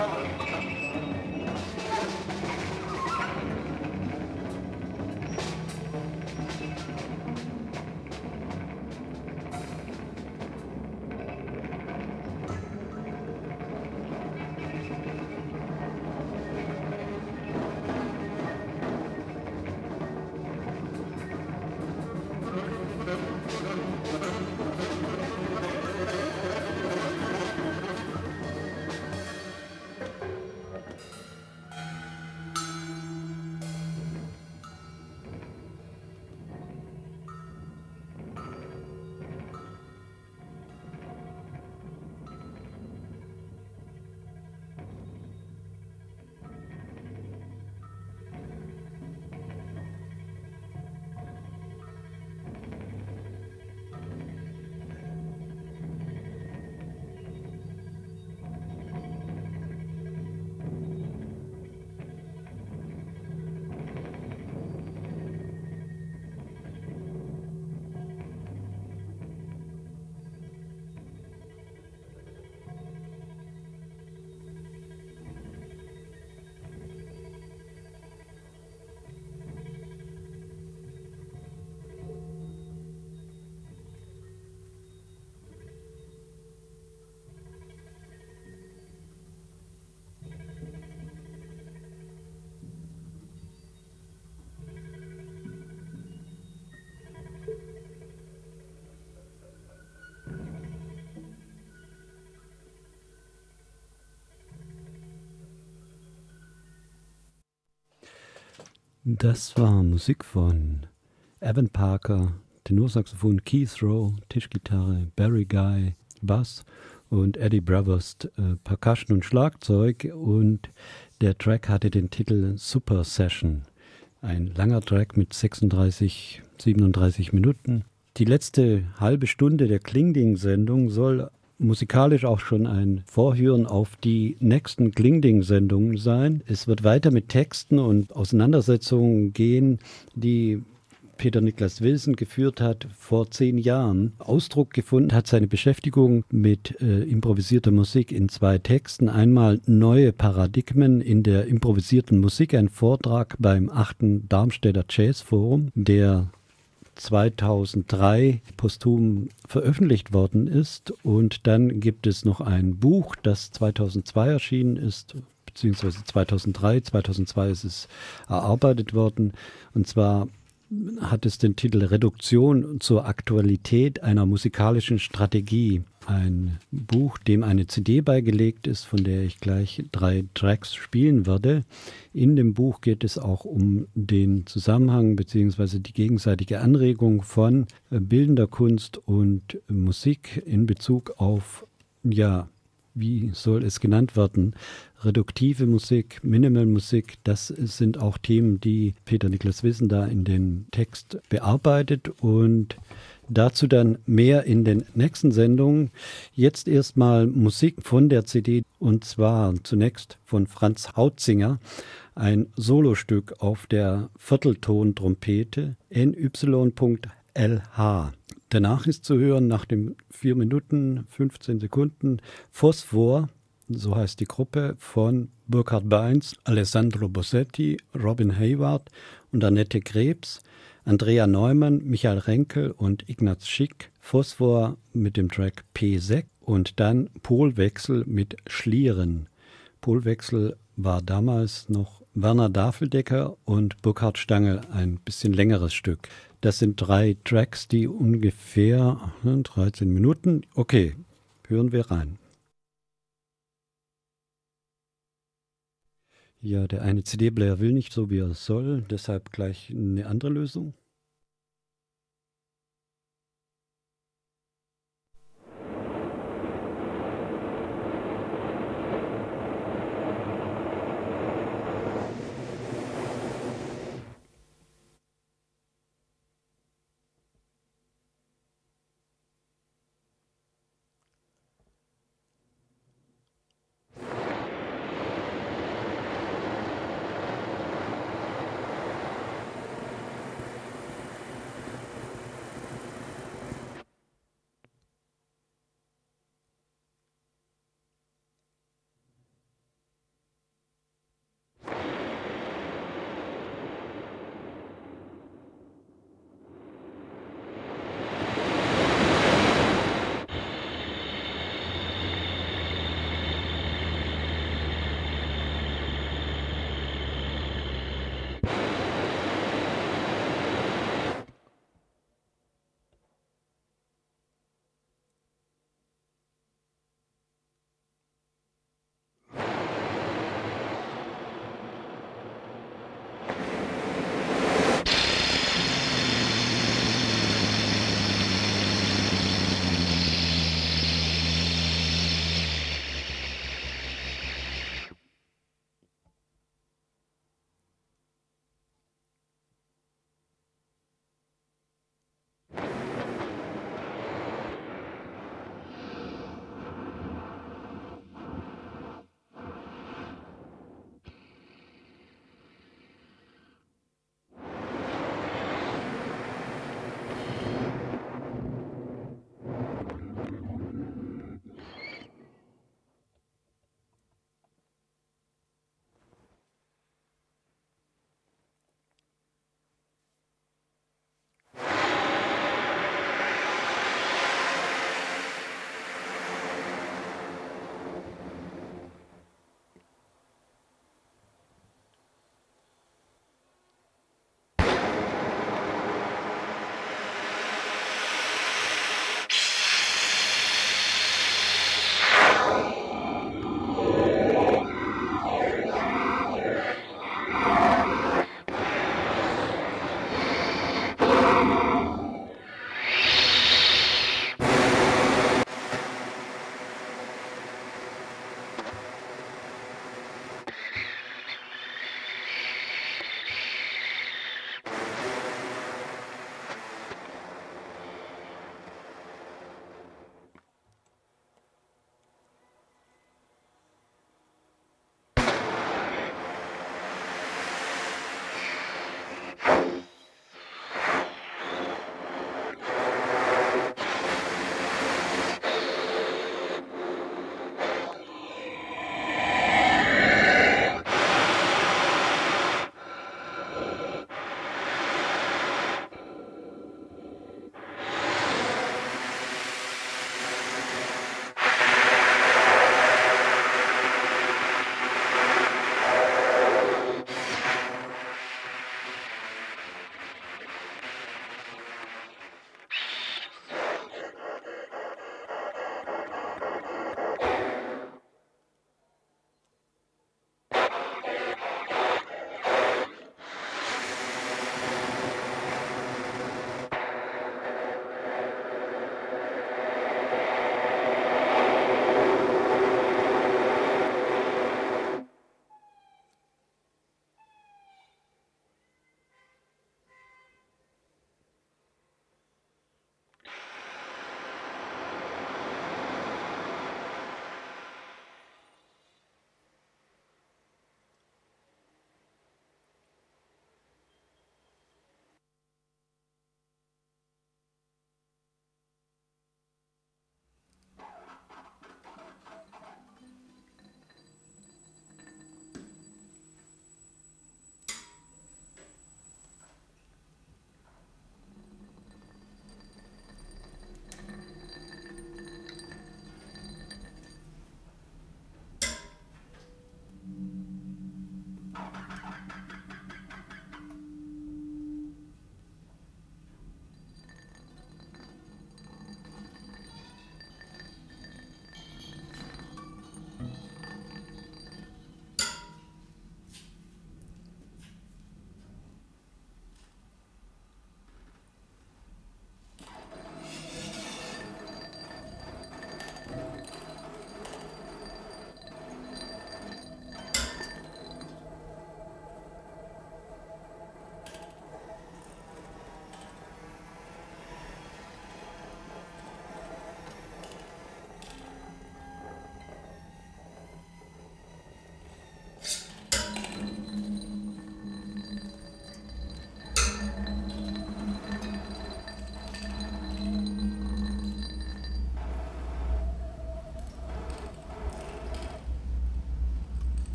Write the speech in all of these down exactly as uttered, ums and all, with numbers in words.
Das war Musik von Evan Parker, Tenorsaxophon, Keith Rowe, Tischgitarre, Barry Guy, Bass und Eddie Brothers, äh, Percussion und Schlagzeug. Und der Track hatte den Titel Super Session. Ein langer Track mit sechsunddreißig, siebenunddreißig Minuten. Die letzte halbe Stunde der Klingding-Sendung soll musikalisch auch schon ein Vorhören auf die nächsten Klingding-Sendungen sein. Es wird weiter mit Texten und Auseinandersetzungen gehen, die Peter Niklas Wilson geführt hat vor zehn Jahren. Ausdruck gefunden hat seine Beschäftigung mit äh, improvisierter Musik in zwei Texten. Einmal Neue Paradigmen in der improvisierten Musik, ein Vortrag beim achten Darmstädter Jazz Forum, der zweitausenddrei posthum veröffentlicht worden ist. Und dann gibt es noch ein Buch, das zweitausendzwei erschienen ist, beziehungsweise zweitausenddrei, zweitausendzwei ist es erarbeitet worden. Und zwar hat es den Titel Reduktion zur Aktualität einer musikalischen Strategie. Ein Buch, dem eine C D beigelegt ist, von der ich gleich drei Tracks spielen werde. In dem Buch geht es auch um den Zusammenhang bzw. die gegenseitige Anregung von bildender Kunst und Musik in Bezug auf, ja, wie soll es genannt werden, reduktive Musik, Minimal Musik, das sind auch Themen, die Peter Niklas Wilson da in den Text bearbeitet und dazu dann mehr in den nächsten Sendungen. Jetzt erstmal Musik von der C D und zwar zunächst von Franz Hautzinger, ein Solostück auf der Viertelton-Trompete N Y L H. Danach ist zu hören, nach den vier Minuten, fünfzehn Sekunden, Phosphor, so heißt die Gruppe, von Burkhard Beins, Alessandro Bossetti, Robin Hayward und Annette Krebs, Andrea Neumann, Michael Renkel und Ignaz Schick, Phosphor mit dem Track P sechs und dann Polwechsel mit Schlieren. Polwechsel war damals noch Werner Dafeldecker und Burkhard Stangl, ein bisschen längeres Stück. Das sind drei Tracks, die ungefähr dreizehn Minuten. Okay, hören wir rein. Ja, der eine C D-Player will nicht so, wie er soll, deshalb gleich eine andere Lösung.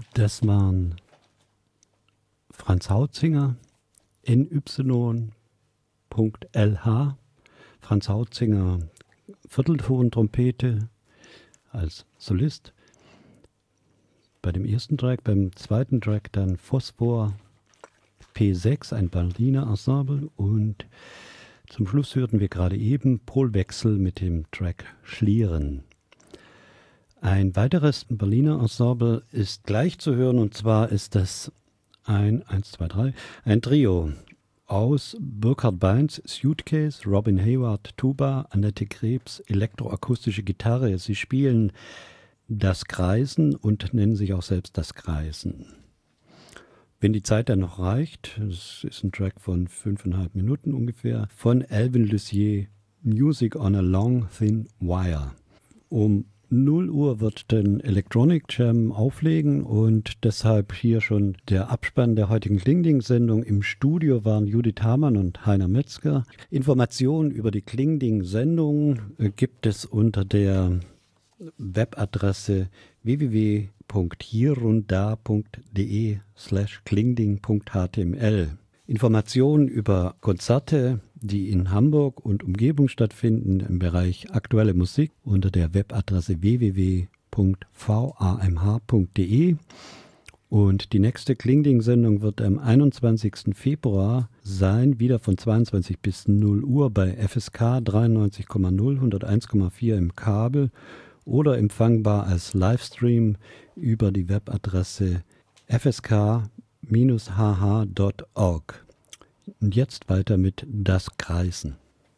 Das waren Franz Hautzinger, N Y Punkt L H. Franz Hautzinger, Viertelton-Trompete als Solist. Bei dem ersten Track, beim zweiten Track dann Phosphor P sechs, ein Berliner Ensemble, und zum Schluss hörten wir gerade eben Polwechsel mit dem Track Schlieren. Ein weiteres Berliner Ensemble ist gleich zu hören, und zwar ist das ein, eins, zwei, drei, ein Trio aus Burkhard Beins, Suitcase, Robin Hayward, Tuba, Annette Krebs, elektroakustische Gitarre. Sie spielen das Kreisen und nennen sich auch selbst das Kreisen. Wenn die Zeit dann noch reicht, das ist ein Track von fünfeinhalb Minuten ungefähr, von Alvin Lucier, Music on a Long Thin Wire. Um null Uhr wird den Electronic Jam auflegen und deshalb hier schon der Abspann der heutigen Klingding-Sendung. Im Studio waren Judith Hamann und Heiner Metzger. Informationen über die Klingding-Sendung gibt es unter der Webadresse w w w punkt hierunda punkt de slash klingding punkt h t m l. Informationen über Konzerte, die in Hamburg und Umgebung stattfinden, im Bereich aktuelle Musik unter der Webadresse w w w punkt v a m h punkt de. Und die nächste Klingding-Sendung wird am einundzwanzigsten Februar sein, wieder von zweiundzwanzig bis null Uhr bei F S K dreiundneunzig Komma null, hunderteins Komma vier im Kabel oder empfangbar als Livestream über die Webadresse f s k dash h h punkt org. Und jetzt weiter mit Das Kreisen.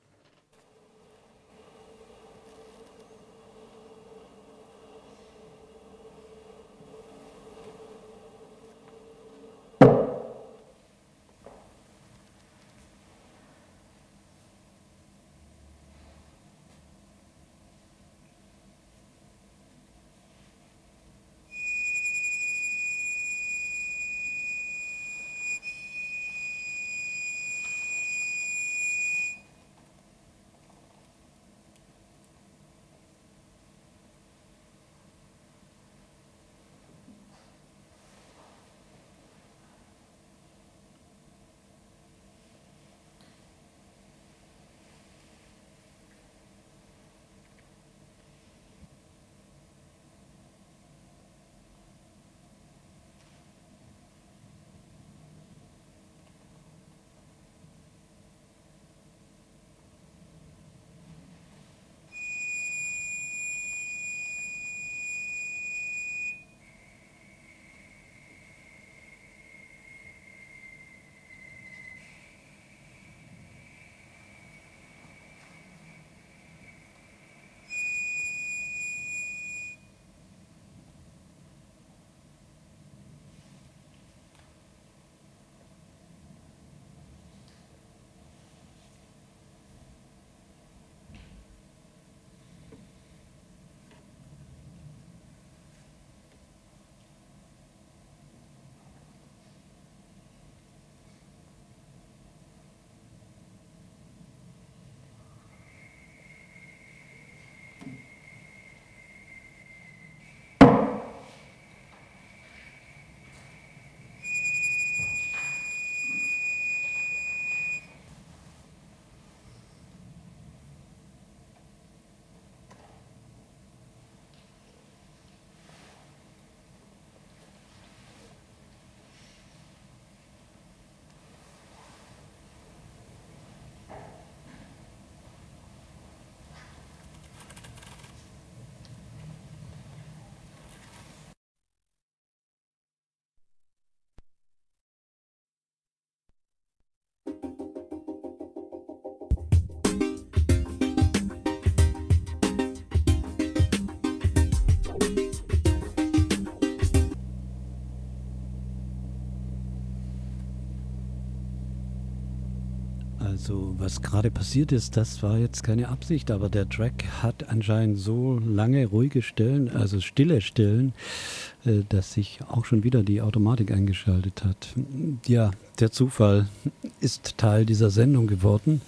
Also was gerade passiert ist, das war jetzt keine Absicht, aber der Track hat anscheinend so lange ruhige Stellen, also stille Stellen, äh, dass sich auch schon wieder die Automatik eingeschaltet hat. Ja, der Zufall ist Teil dieser Sendung geworden.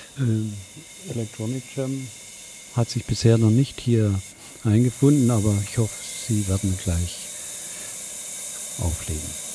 Äh, Electronic Jam hat sich bisher noch nicht hier eingefunden, aber ich hoffe, Sie werden gleich auflegen.